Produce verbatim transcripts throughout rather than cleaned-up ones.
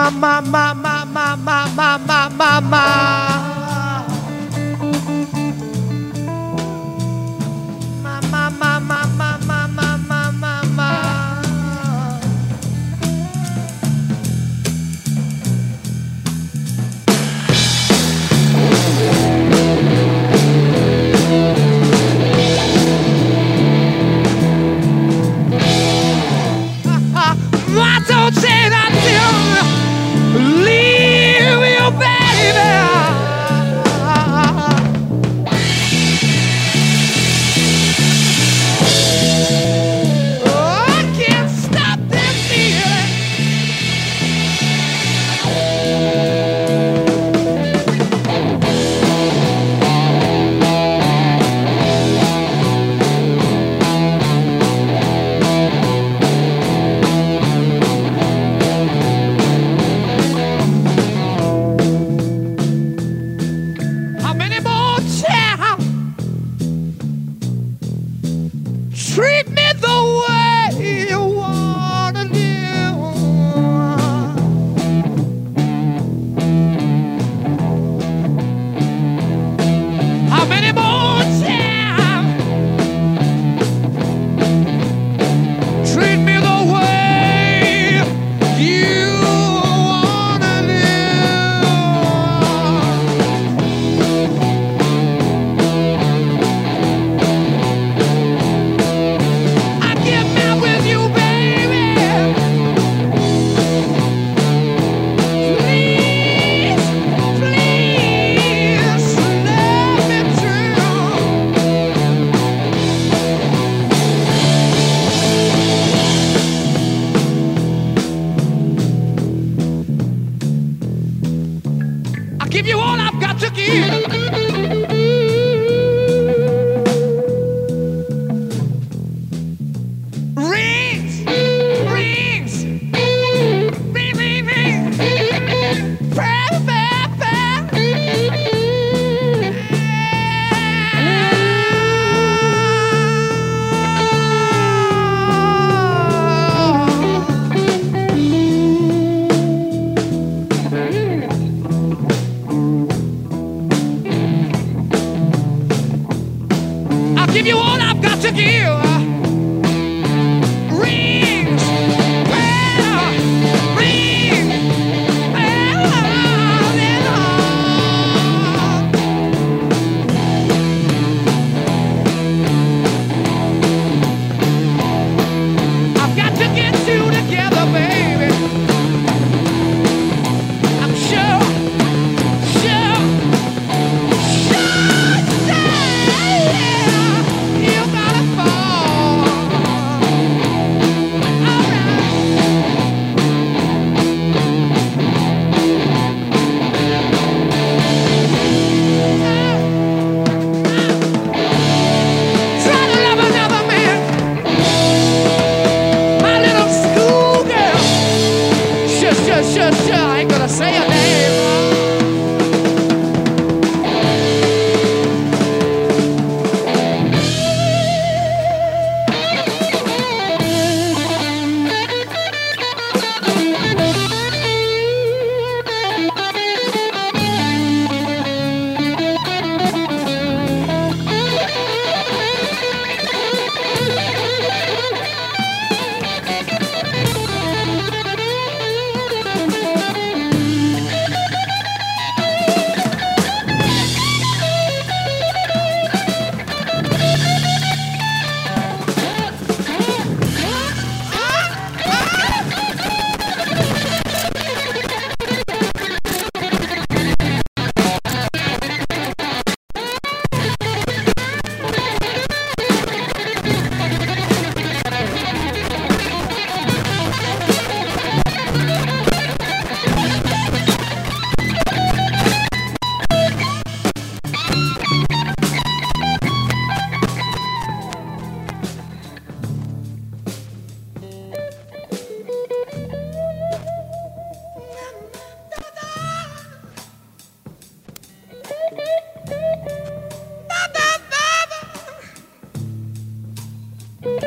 ma ma ma ma ma ma ma ma ma. Ma ma ma ma ma ma ma ma ma. Why don't say that to leave you, baby? Oh, I can't stop this feeling. How many more times treat me the way you wanna do? How many more times treat me the way you wanna do? I get mad with you, baby. Please, please, let me through. I'll give you all I've got to give. Rings, rings, ring, ring, ring. Prayer, prayer, prayer. I'll give you all I've got to give. Rings, well, ring, well, and all. I've got to get you together, baby. I'm sure, sure, sure, yeah, you gotta fall. Try to love another man, my little schoolgirl. Sure, sure, sure, sure. I ain't gonna say her name.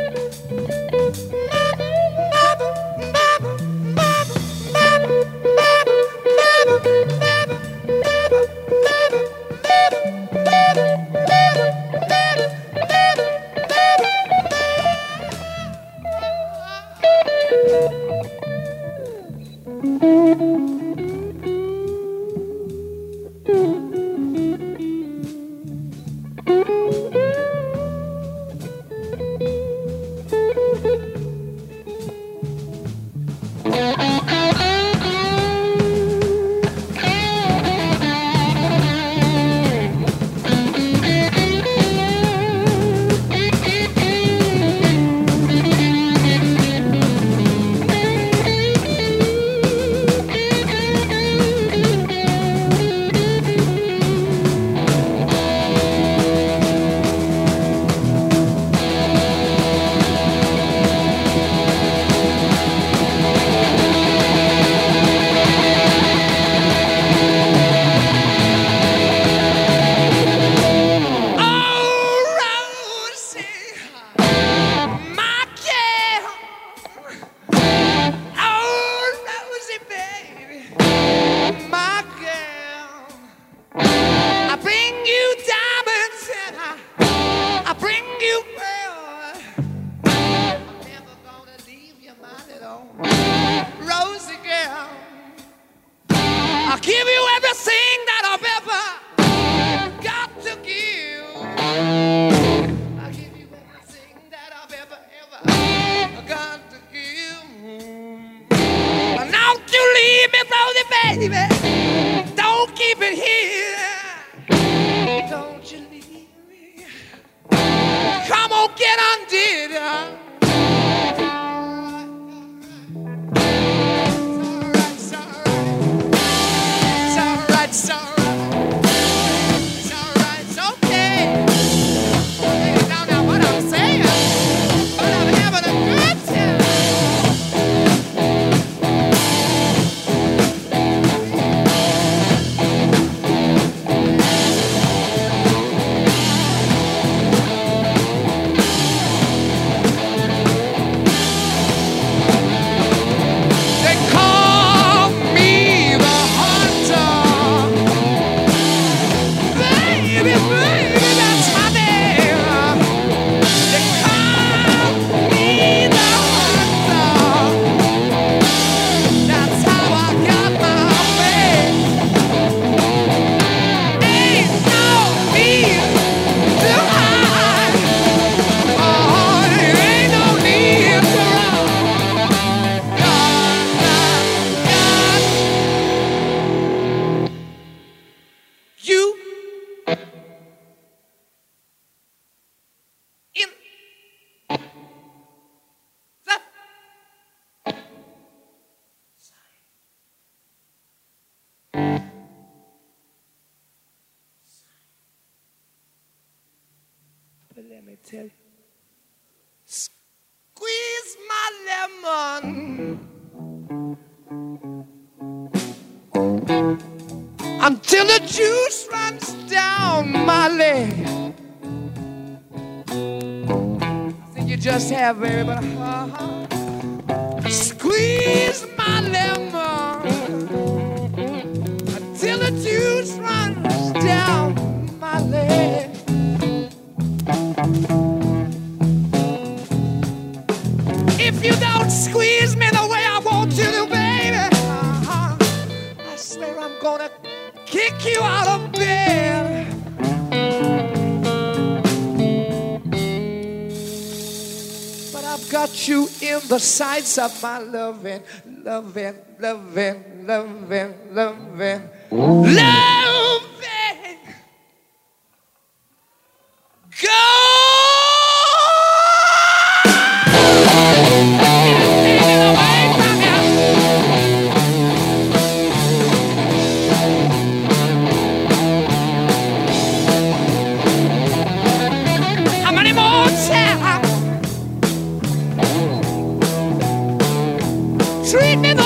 Baba, baba, baba, baba. ever, ever got to give. Don't you leave me, Brody, baby. Don't keep it here. Don't you leave me. Come on, get undid. But let me tell you, squeeze my lemon until the juice runs down my leg. I think you just have, baby, but uh-huh. Squeeze my lemon until the juice runs down my leg. If you don't squeeze me the way I want you to, baby, uh-huh, I swear I'm gonna kick you out of bed. But I've got you in the sights of my loving, loving, loving, loving, loving, loving. Go! How many more times? Treat me the